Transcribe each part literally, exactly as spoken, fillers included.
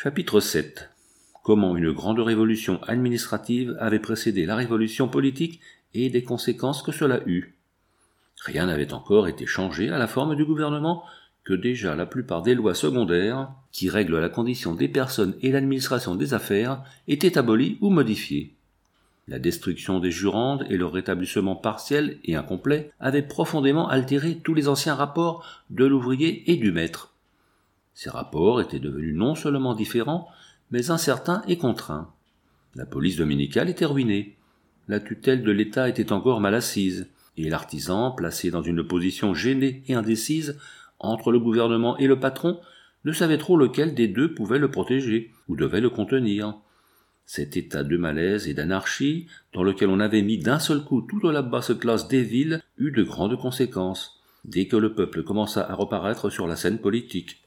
Chapitre sept. Comment une grande révolution administrative avait précédé la révolution politique et des conséquences que cela eut. Rien n'avait encore été changé à la forme du gouvernement, que déjà la plupart des lois secondaires, qui règlent la condition des personnes et l'administration des affaires, étaient abolies ou modifiées. La destruction des jurandes et leur rétablissement partiel et incomplet avaient profondément altéré tous les anciens rapports de l'ouvrier et du maître. Ces rapports étaient devenus non seulement différents, mais incertains et contraints. La police dominicale était ruinée, la tutelle de l'État était encore mal assise, et l'artisan, placé dans une position gênée et indécise entre le gouvernement et le patron, ne savait trop lequel des deux pouvait le protéger ou devait le contenir. Cet état de malaise et d'anarchie, dans lequel on avait mis d'un seul coup toute la basse classe des villes, eut de grandes conséquences, dès que le peuple commença à reparaître sur la scène politique.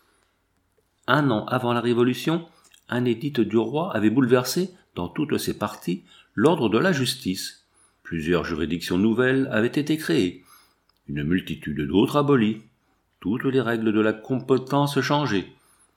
Un an avant la Révolution, un édit du roi avait bouleversé, dans toutes ses parties, l'ordre de la justice. Plusieurs juridictions nouvelles avaient été créées, une multitude d'autres abolies, toutes les règles de la compétence changées.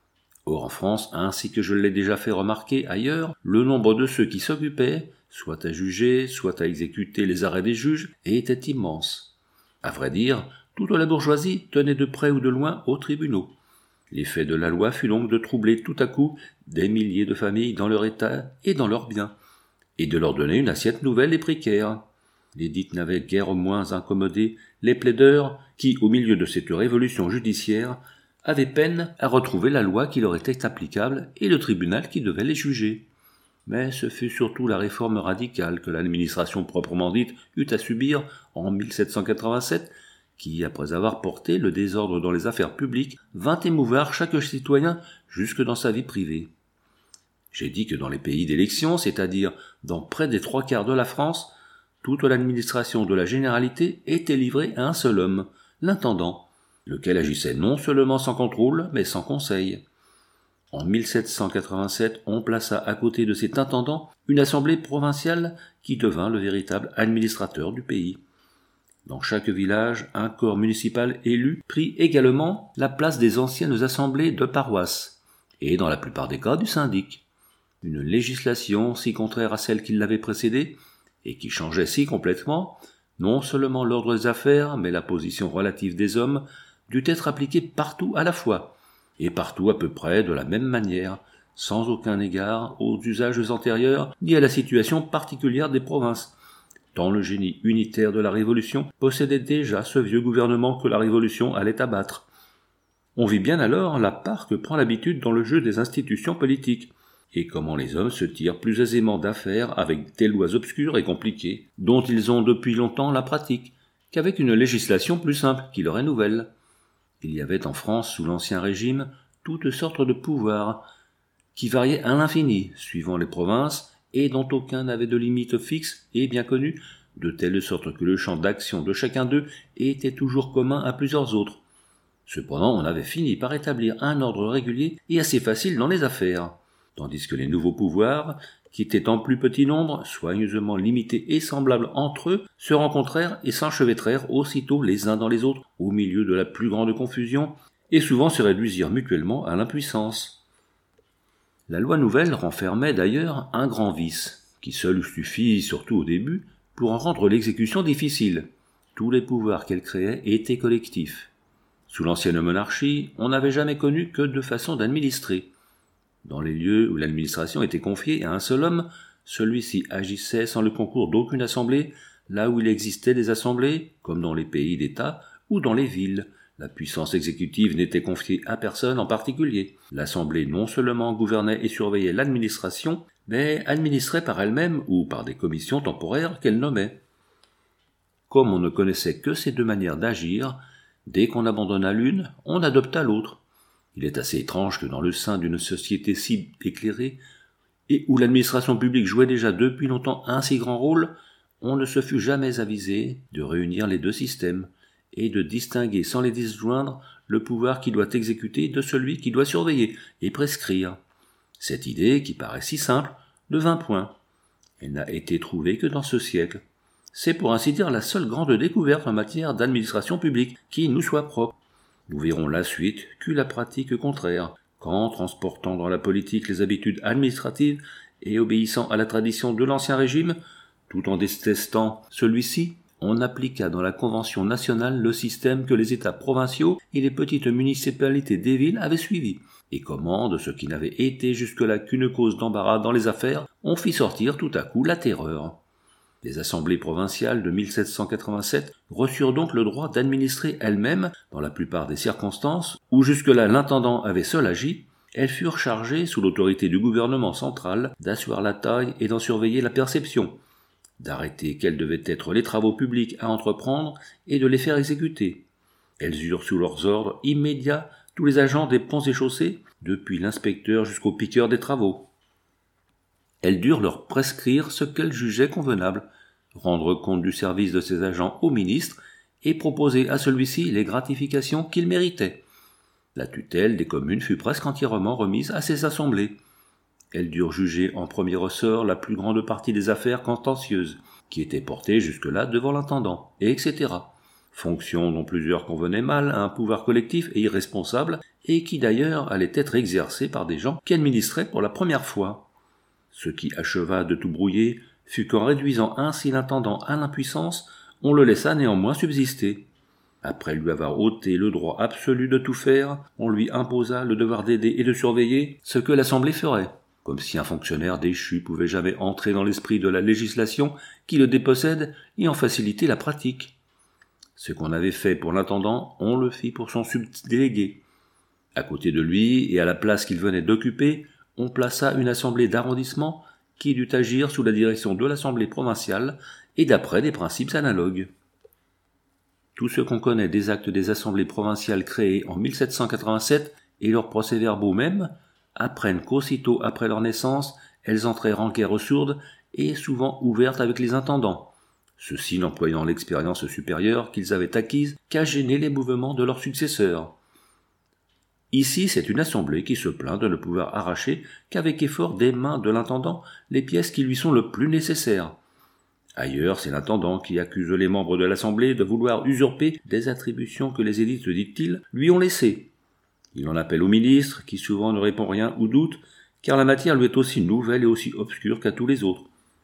Or en France, ainsi que je l'ai déjà fait remarquer ailleurs, le nombre de ceux qui s'occupaient, soit à juger, soit à exécuter les arrêts des juges, était immense. À vrai dire, toute la bourgeoisie tenait de près ou de loin aux tribunaux. L'effet de la loi fut donc de troubler tout à coup des milliers de familles dans leur état et dans leurs biens, et de leur donner une assiette nouvelle et précaire. L'édit n'avait guère moins incommodé les plaideurs qui, au milieu de cette révolution judiciaire, avaient peine à retrouver la loi qui leur était applicable et le tribunal qui devait les juger. Mais ce fut surtout la réforme radicale que l'administration proprement dite eut à subir en mille sept cent quatre-vingt-sept, qui, après avoir porté le désordre dans les affaires publiques, vint émouvoir chaque citoyen jusque dans sa vie privée. J'ai dit que dans les pays d'élection, c'est-à-dire dans près des trois quarts de la France, toute l'administration de la généralité était livrée à un seul homme, l'intendant, lequel agissait non seulement sans contrôle, mais sans conseil. En mille sept cent quatre-vingt-sept, on plaça à côté de cet intendant une assemblée provinciale qui devint le véritable administrateur du pays. Dans chaque village, un corps municipal élu prit également la place des anciennes assemblées de paroisse, et dans la plupart des cas du syndic. Une législation si contraire à celle qui l'avait précédée, et qui changeait si complètement, non seulement l'ordre des affaires, mais la position relative des hommes, dut être appliquée partout à la fois, et partout à peu près de la même manière, sans aucun égard aux usages antérieurs ni à la situation particulière des provinces, tant le génie unitaire de la Révolution possédait déjà ce vieux gouvernement que la Révolution allait abattre. On vit bien alors la part que prend l'habitude dans le jeu des institutions politiques, et comment les hommes se tirent plus aisément d'affaire avec des lois obscures et compliquées, dont ils ont depuis longtemps la pratique, qu'avec une législation plus simple qui leur est nouvelle. Il y avait en France, sous l'Ancien Régime, toutes sortes de pouvoirs, qui variaient à l'infini, suivant les provinces, et dont aucun n'avait de limite fixe et bien connue, de telle sorte que le champ d'action de chacun d'eux était toujours commun à plusieurs autres. Cependant, on avait fini par établir un ordre régulier et assez facile dans les affaires, tandis que les nouveaux pouvoirs, qui étaient en plus petit nombre, soigneusement limités et semblables entre eux, se rencontrèrent et s'enchevêtrèrent aussitôt les uns dans les autres, au milieu de la plus grande confusion, et souvent se réduisirent mutuellement à l'impuissance. La loi nouvelle renfermait d'ailleurs un grand vice, qui seul suffit, surtout au début, pour en rendre l'exécution difficile. Tous les pouvoirs qu'elle créait étaient collectifs. Sous l'ancienne monarchie, on n'avait jamais connu que deux façons d'administrer. Dans les lieux où l'administration était confiée à un seul homme, celui-ci agissait sans le concours d'aucune assemblée, là où il existait des assemblées, comme dans les pays d'État ou dans les villes. La puissance exécutive n'était confiée à personne en particulier. L'Assemblée non seulement gouvernait et surveillait l'administration, mais administrait par elle-même ou par des commissions temporaires qu'elle nommait. Comme on ne connaissait que ces deux manières d'agir, dès qu'on abandonna l'une, on adopta l'autre. Il est assez étrange que dans le sein d'une société si éclairée, et où l'administration publique jouait déjà depuis longtemps un si grand rôle, on ne se fût jamais avisé de réunir les deux systèmes, et de distinguer sans les disjoindre le pouvoir qui doit exécuter de celui qui doit surveiller et prescrire. Cette idée, qui paraît si simple, devint point. Elle n'a été trouvée que dans ce siècle. C'est pour ainsi dire la seule grande découverte en matière d'administration publique qui nous soit propre. Nous verrons la suite qu'eut la pratique contraire, qu'en transportant dans la politique les habitudes administratives et obéissant à la tradition de l'ancien régime, tout en détestant celui-ci, on appliqua dans la Convention nationale le système que les États provinciaux et les petites municipalités des villes avaient suivi, et comment, de ce qui n'avait été jusque-là qu'une cause d'embarras dans les affaires, on fit sortir tout à coup la terreur. Les assemblées provinciales de mille sept cent quatre-vingt-sept reçurent donc le droit d'administrer elles-mêmes, dans la plupart des circonstances où jusque-là l'intendant avait seul agi. Elles furent chargées, sous l'autorité du gouvernement central, d'asseoir la taille et d'en surveiller la perception, d'arrêter quels devaient être les travaux publics à entreprendre et de les faire exécuter. Elles eurent sous leurs ordres immédiats tous les agents des ponts et chaussées, depuis l'inspecteur jusqu'au piqueur des travaux. Elles durent leur prescrire ce qu'elles jugeaient convenable, rendre compte du service de ces agents au ministre et proposer à celui-ci les gratifications qu'il méritait. La tutelle des communes fut presque entièrement remise à ces assemblées. Elles durent juger en premier ressort la plus grande partie des affaires contentieuses, qui étaient portées jusque-là devant l'intendant, et et cetera. Fonction dont plusieurs convenaient mal à un pouvoir collectif et irresponsable, et qui d'ailleurs allait être exercée par des gens qui administraient pour la première fois. Ce qui acheva de tout brouiller fut qu'en réduisant ainsi l'intendant à l'impuissance, on le laissa néanmoins subsister. Après lui avoir ôté le droit absolu de tout faire, on lui imposa le devoir d'aider et de surveiller ce que l'Assemblée ferait, comme si un fonctionnaire déchu pouvait jamais entrer dans l'esprit de la législation qui le dépossède et en faciliter la pratique. Ce qu'on avait fait pour l'intendant, on le fit pour son subdélégué. À côté de lui, et à la place qu'il venait d'occuper, on plaça une assemblée d'arrondissement qui dut agir sous la direction de l'assemblée provinciale et d'après des principes analogues. Tout ce qu'on connaît des actes des assemblées provinciales créées en mille sept cent quatre-vingt-sept et leurs procès-verbaux même apprennent qu'aussitôt après leur naissance, elles entrèrent en guerre sourde et souvent ouvertes avec les intendants, ceux-ci n'employant l'expérience supérieure qu'ils avaient acquise qu'à gêner les mouvements de leurs successeurs. Ici, c'est une assemblée qui se plaint de ne pouvoir arracher qu'avec effort des mains de l'intendant les pièces qui lui sont le plus nécessaires. Ailleurs, c'est l'intendant qui accuse les membres de l'assemblée de vouloir usurper des attributions que les élites, dit-il, lui ont laissées. Il en appelle au ministre, qui souvent ne répond rien ou doute, car la matière lui est aussi nouvelle et aussi obscure qu'à tous les autres.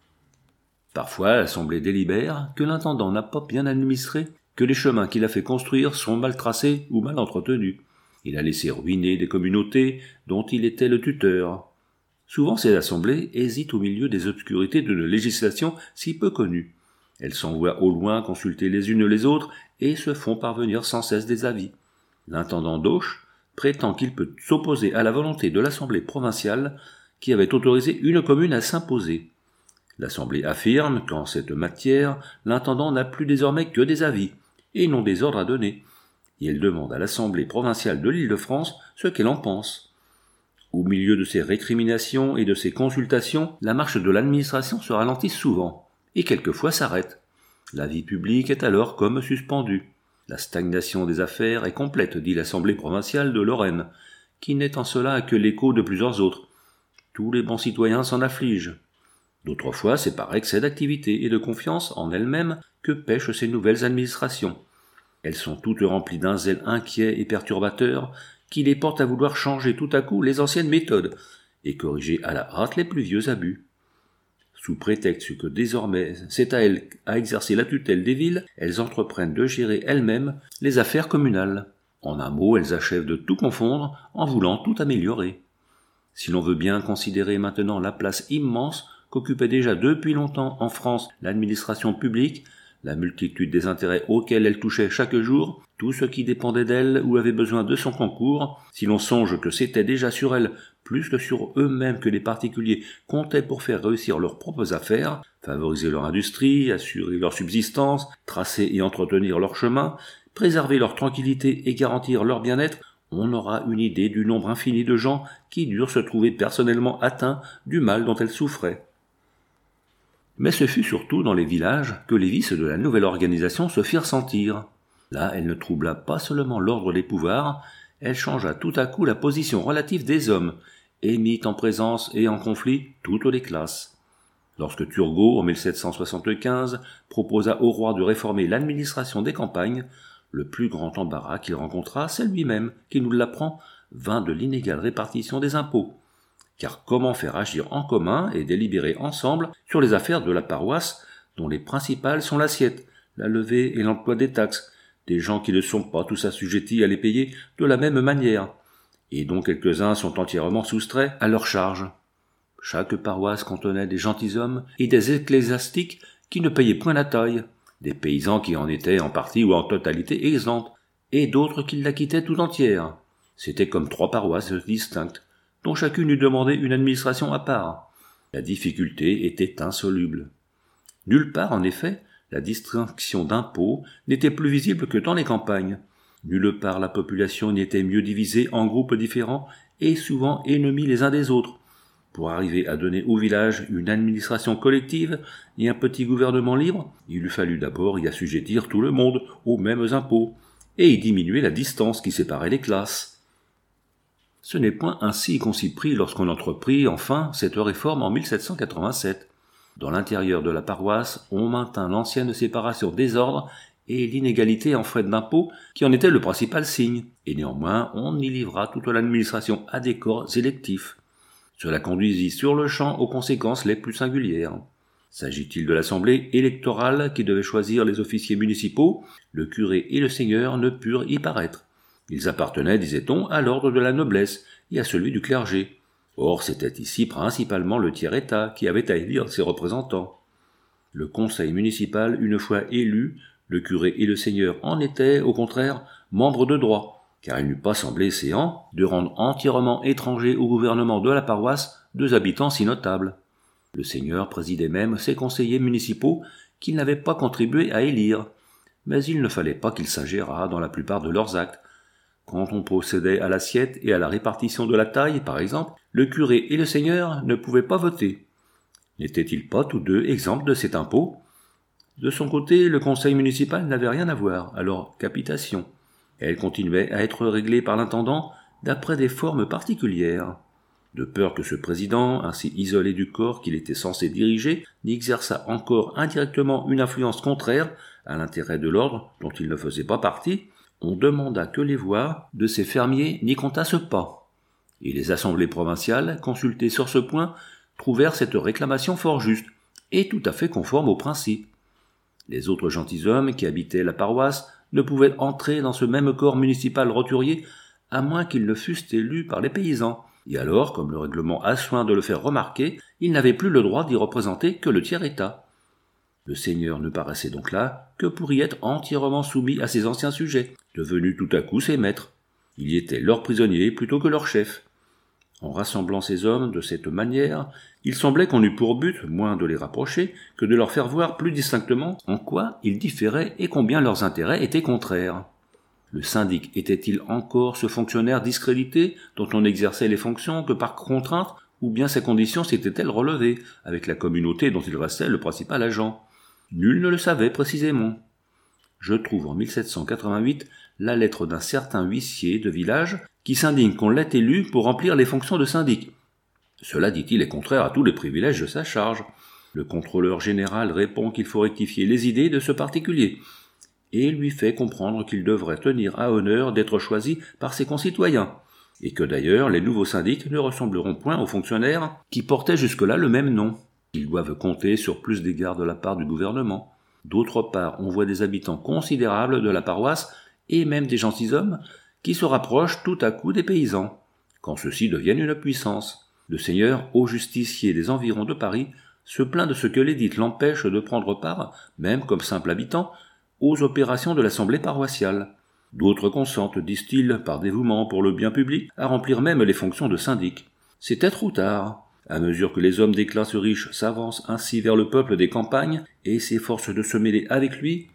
Parfois, l'assemblée délibère que l'intendant n'a pas bien administré, que les chemins qu'il a fait construire sont mal tracés ou mal entretenus. Il a laissé ruiner des communautés dont il était le tuteur. Souvent, ces assemblées hésitent au milieu des obscurités d'une législation si peu connue. Elles s'envoient au loin consulter les unes les autres et se font parvenir sans cesse des avis. L'intendant d'Auch prétend qu'il peut s'opposer à la volonté de l'assemblée provinciale qui avait autorisé une commune à s'imposer. L'assemblée affirme qu'en cette matière, l'intendant n'a plus désormais que des avis et non des ordres à donner. Et elle demande à l'Assemblée provinciale de l'Île-de-France ce qu'elle en pense. Au milieu de ces récriminations et de ces consultations, la marche de l'administration se ralentit souvent, et quelquefois s'arrête. La vie publique est alors comme suspendue. La stagnation des affaires est complète, dit l'Assemblée provinciale de Lorraine, qui n'est en cela que l'écho de plusieurs autres. Tous les bons citoyens s'en affligent. D'autres fois, c'est par excès d'activité et de confiance en elles-mêmes que pêchent ces nouvelles administrations. Elles sont toutes remplies d'un zèle inquiet et perturbateur qui les porte à vouloir changer tout à coup les anciennes méthodes et corriger à la hâte les plus vieux abus. Sous prétexte que désormais c'est à elles à exercer la tutelle des villes, elles entreprennent de gérer elles-mêmes les affaires communales. En un mot, elles achèvent de tout confondre en voulant tout améliorer. Si l'on veut bien considérer maintenant la place immense qu'occupait déjà depuis longtemps en France l'administration publique, la multitude des intérêts auxquels elle touchait chaque jour, tout ce qui dépendait d'elle ou avait besoin de son concours, si l'on songe que c'était déjà sur elle, plus que sur eux-mêmes que les particuliers comptaient pour faire réussir leurs propres affaires, favoriser leur industrie, assurer leur subsistance, tracer et entretenir leur chemin, préserver leur tranquillité et garantir leur bien-être, on aura une idée du nombre infini de gens qui durent se trouver personnellement atteints du mal dont elles souffraient. Mais ce fut surtout dans les villages que les vices de la nouvelle organisation se firent sentir. Là, elle ne troubla pas seulement l'ordre des pouvoirs, elle changea tout à coup la position relative des hommes, et mit en présence et en conflit toutes les classes. Lorsque Turgot, en mille sept cent soixante-quinze, proposa au roi de réformer l'administration des campagnes, le plus grand embarras qu'il rencontra, c'est lui-même qui nous l'apprend, vint de l'inégale répartition des impôts. Car comment faire agir en commun et délibérer ensemble sur les affaires de la paroisse dont les principales sont l'assiette, la levée et l'emploi des taxes, des gens qui ne sont pas tous assujettis à les payer de la même manière, et dont quelques-uns sont entièrement soustraits à leur charge. Chaque paroisse contenait des gentilshommes et des ecclésiastiques qui ne payaient point la taille, des paysans qui en étaient en partie ou en totalité exempts, et d'autres qui l'acquittaient tout entière. C'était comme trois paroisses distinctes, dont chacune eût demandé une administration à part. La difficulté était insoluble. Nulle part, en effet, la distinction d'impôts n'était plus visible que dans les campagnes. Nulle part la population n'était mieux divisée en groupes différents et souvent ennemis les uns des autres. Pour arriver à donner au village une administration collective et un petit gouvernement libre, il eût fallu d'abord y assujettir tout le monde aux mêmes impôts et y diminuer la distance qui séparait les classes. Ce n'est point ainsi qu'on s'y prit lorsqu'on entreprit enfin cette réforme en mille sept cent quatre-vingt-sept. Dans l'intérieur de la paroisse, on maintint l'ancienne séparation des ordres et l'inégalité en frais d'impôt qui en était le principal signe, et néanmoins on y livra toute l'administration à des corps électifs. Cela conduisit sur le champ aux conséquences les plus singulières. S'agit-il de l'assemblée électorale qui devait choisir les officiers municipaux, le curé et le seigneur ne purent y paraître. Ils appartenaient, disait-on, à l'ordre de la noblesse et à celui du clergé. Or, c'était ici principalement le tiers-état qui avait à élire ses représentants. Le conseil municipal, une fois élu, le curé et le seigneur en étaient, au contraire, membres de droit, car il n'eût pas semblé séant de rendre entièrement étrangers au gouvernement de la paroisse deux habitants si notables. Le seigneur présidait même ses conseillers municipaux qu'il n'avait pas contribué à élire, mais il ne fallait pas qu'il s'ingérât dans la plupart de leurs actes. Quand on procédait à l'assiette et à la répartition de la taille, par exemple, le curé et le seigneur ne pouvaient pas voter. N'étaient-ils pas tous deux exempts de cet impôt ? De son côté, le conseil municipal n'avait rien à voir à leur capitation. Elle continuait à être réglée par l'intendant d'après des formes particulières. De peur que ce président, ainsi isolé du corps qu'il était censé diriger, n'exerçât encore indirectement une influence contraire à l'intérêt de l'ordre dont il ne faisait pas partie, on demanda que les voix de ces fermiers n'y comptassent pas. Et les assemblées provinciales, consultées sur ce point, trouvèrent cette réclamation fort juste et tout à fait conforme aux principes. Les autres gentilshommes qui habitaient la paroisse ne pouvaient entrer dans ce même corps municipal roturier à moins qu'ils ne fussent élus par les paysans. Et alors, comme le règlement a soin de le faire remarquer, ils n'avaient plus le droit d'y représenter que le tiers-état. Le seigneur ne paraissait donc là que pour y être entièrement soumis à ses anciens sujets, devenus tout à coup ses maîtres. Il y était leur prisonnier plutôt que leur chef. En rassemblant ces hommes de cette manière, il semblait qu'on eût pour but moins de les rapprocher que de leur faire voir plus distinctement en quoi ils différaient et combien leurs intérêts étaient contraires. Le syndic était-il encore ce fonctionnaire discrédité dont on exerçait les fonctions que par contrainte, ou bien ses conditions s'étaient-elles relevées avec la communauté dont il restait le principal agent ? Nul ne le savait précisément. Je trouve en mille sept cent quatre-vingt-huit la lettre d'un certain huissier de village qui s'indigne qu'on l'ait élu pour remplir les fonctions de syndic. Cela, dit-il, est contraire à tous les privilèges de sa charge. Le contrôleur général répond qu'il faut rectifier les idées de ce particulier, et lui fait comprendre qu'il devrait tenir à honneur d'être choisi par ses concitoyens, et que d'ailleurs les nouveaux syndics ne ressembleront point aux fonctionnaires qui portaient jusque-là le même nom. Ils doivent compter sur plus d'égards de la part du gouvernement. D'autre part, on voit des habitants considérables de la paroisse, et même des gentilshommes, qui se rapprochent tout à coup des paysans, quand ceux-ci deviennent une puissance. Le seigneur, haut justicier des environs de Paris, se plaint de ce que l'édit l'empêche de prendre part, même comme simple habitant, aux opérations de l'assemblée paroissiale. D'autres consentent, disent-ils, par dévouement pour le bien public, à remplir même les fonctions de syndic. C'était trop tard. À mesure que les hommes des classes riches s'avancent ainsi vers le peuple des campagnes et s'efforcent de se mêler avec lui,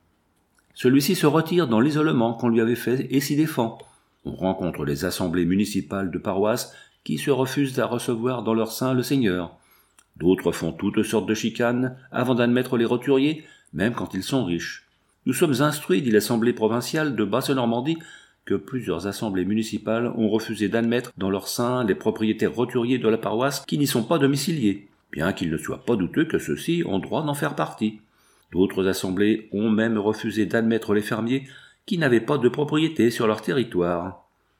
celui-ci se retire dans l'isolement qu'on lui avait fait et s'y défend. On rencontre les assemblées municipales de paroisse qui se refusent à recevoir dans leur sein le seigneur. D'autres font toutes sortes de chicanes avant d'admettre les roturiers, même quand ils sont riches. Nous sommes instruits, dit l'Assemblée provinciale de Basse-Normandie, que plusieurs assemblées municipales ont refusé d'admettre dans leur sein les propriétaires roturiers de la paroisse qui n'y sont pas domiciliés, bien qu'il ne soit pas douteux que ceux-ci ont droit d'en faire partie. D'autres assemblées ont même refusé d'admettre les fermiers qui n'avaient pas de propriété sur leur territoire.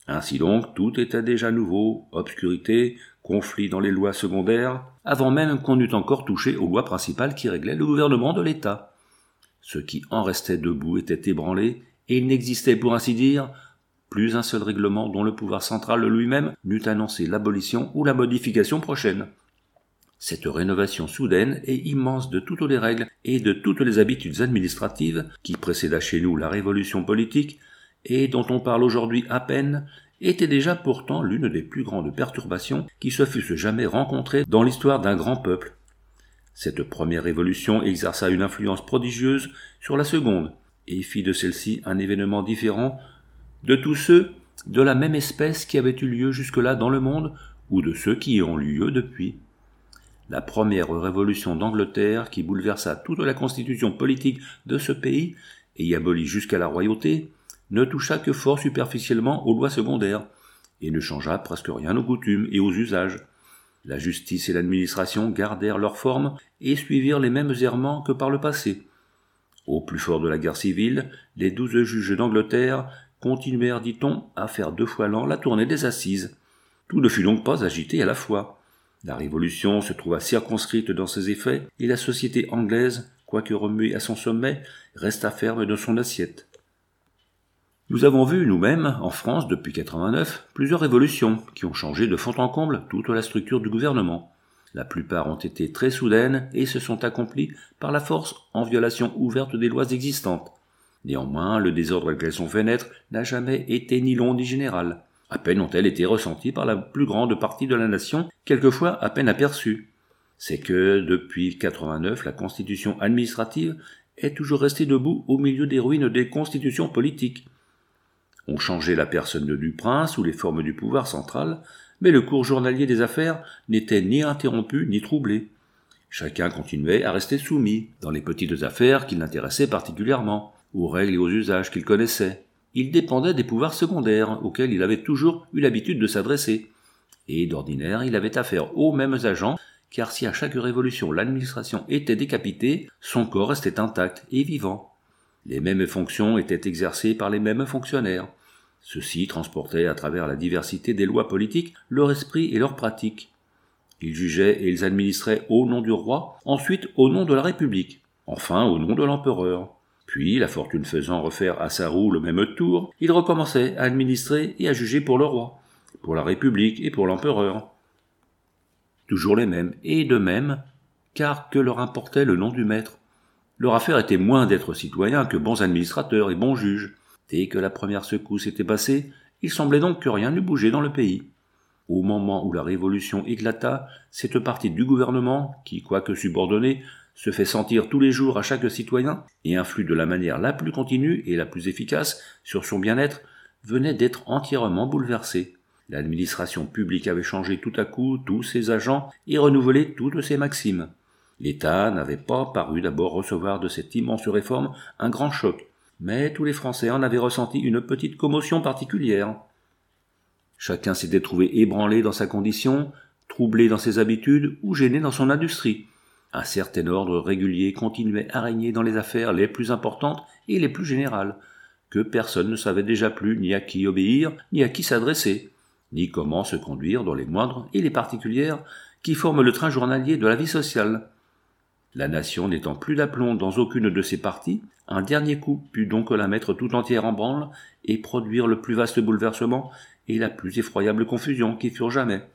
Ainsi donc, tout était déjà nouveau, obscurité, conflit dans les lois secondaires, avant même qu'on eût encore touché aux lois principales qui réglaient le gouvernement de l'État. Ce qui en restait debout était ébranlé, et il n'existait pour ainsi dire plus un seul règlement dont le pouvoir central lui-même n'eût annoncé l'abolition ou la modification prochaine. Cette rénovation soudaine et immense de toutes les règles et de toutes les habitudes administratives qui précéda chez nous la révolution politique et dont on parle aujourd'hui à peine, était déjà pourtant l'une des plus grandes perturbations qui se fussent jamais rencontrées dans l'histoire d'un grand peuple. Cette première révolution exerça une influence prodigieuse sur la seconde, et fit de celle-ci un événement différent de tous ceux de la même espèce qui avaient eu lieu jusque-là dans le monde, ou de ceux qui y ont eu lieu depuis. La première révolution d'Angleterre, qui bouleversa toute la constitution politique de ce pays, et y abolit jusqu'à la royauté, ne toucha que fort superficiellement aux lois secondaires, et ne changea presque rien aux coutumes et aux usages. La justice et l'administration gardèrent leur forme et suivirent les mêmes errements que par le passé. Au plus fort de la guerre civile, les douze juges d'Angleterre continuèrent, dit-on, à faire deux fois l'an la tournée des assises. Tout ne fut donc pas agité à la fois. La Révolution se trouva circonscrite dans ses effets, et la société anglaise, quoique remuée à son sommet, resta ferme dans son assiette. Nous avons vu, nous-mêmes, en France, depuis quatre-vingt-neuf, plusieurs révolutions qui ont changé de fond en comble toute la structure du gouvernement. La plupart ont été très soudaines et se sont accomplies par la force en violation ouverte des lois existantes. Néanmoins, le désordre qu'elles ont fait naître n'a jamais été ni long ni général. À peine ont-elles été ressenties par la plus grande partie de la nation, quelquefois à peine aperçues. C'est que, depuis quatre-vingt-neuf, la constitution administrative est toujours restée debout au milieu des ruines des constitutions politiques. On changeait la personne du prince ou les formes du pouvoir central, mais le cours journalier des affaires n'était ni interrompu ni troublé. Chacun continuait à rester soumis, dans les petites affaires qui l'intéressaient particulièrement, aux règles et aux usages qu'il connaissait. Il dépendait des pouvoirs secondaires, auxquels il avait toujours eu l'habitude de s'adresser. Et d'ordinaire, il avait affaire aux mêmes agents, car si à chaque révolution l'administration était décapitée, son corps restait intact et vivant. Les mêmes fonctions étaient exercées par les mêmes fonctionnaires. Ceux-ci transportaient à travers la diversité des lois politiques leur esprit et leurs pratiques. Ils jugeaient et ils administraient au nom du roi, ensuite au nom de la République, enfin au nom de l'empereur. Puis, la fortune faisant refaire à sa roue le même tour, ils recommençaient à administrer et à juger pour le roi, pour la République et pour l'empereur. Toujours les mêmes, et de même, car que leur importait le nom du maître. Leur affaire était moins d'être citoyens que bons administrateurs et bons juges. Dès que la première secousse était passée, il semblait donc que rien n'eût bougé dans le pays. Au moment où la Révolution éclata, cette partie du gouvernement, qui, quoique subordonnée, se fait sentir tous les jours à chaque citoyen et influe de la manière la plus continue et la plus efficace sur son bien-être, venait d'être entièrement bouleversée. L'administration publique avait changé tout à coup tous ses agents et renouvelé toutes ses maximes. L'État n'avait pas paru d'abord recevoir de cette immense réforme un grand choc, mais tous les Français en avaient ressenti une petite commotion particulière. Chacun s'était trouvé ébranlé dans sa condition, troublé dans ses habitudes ou gêné dans son industrie. Un certain ordre régulier continuait à régner dans les affaires les plus importantes et les plus générales, que personne ne savait déjà plus ni à qui obéir, ni à qui s'adresser, ni comment se conduire dans les moindres et les particulières qui forment le train journalier de la vie sociale. La nation n'étant plus d'aplomb dans aucune de ses parties, un dernier coup put donc la mettre tout entière en branle et produire le plus vaste bouleversement et la plus effroyable confusion qui furent jamais.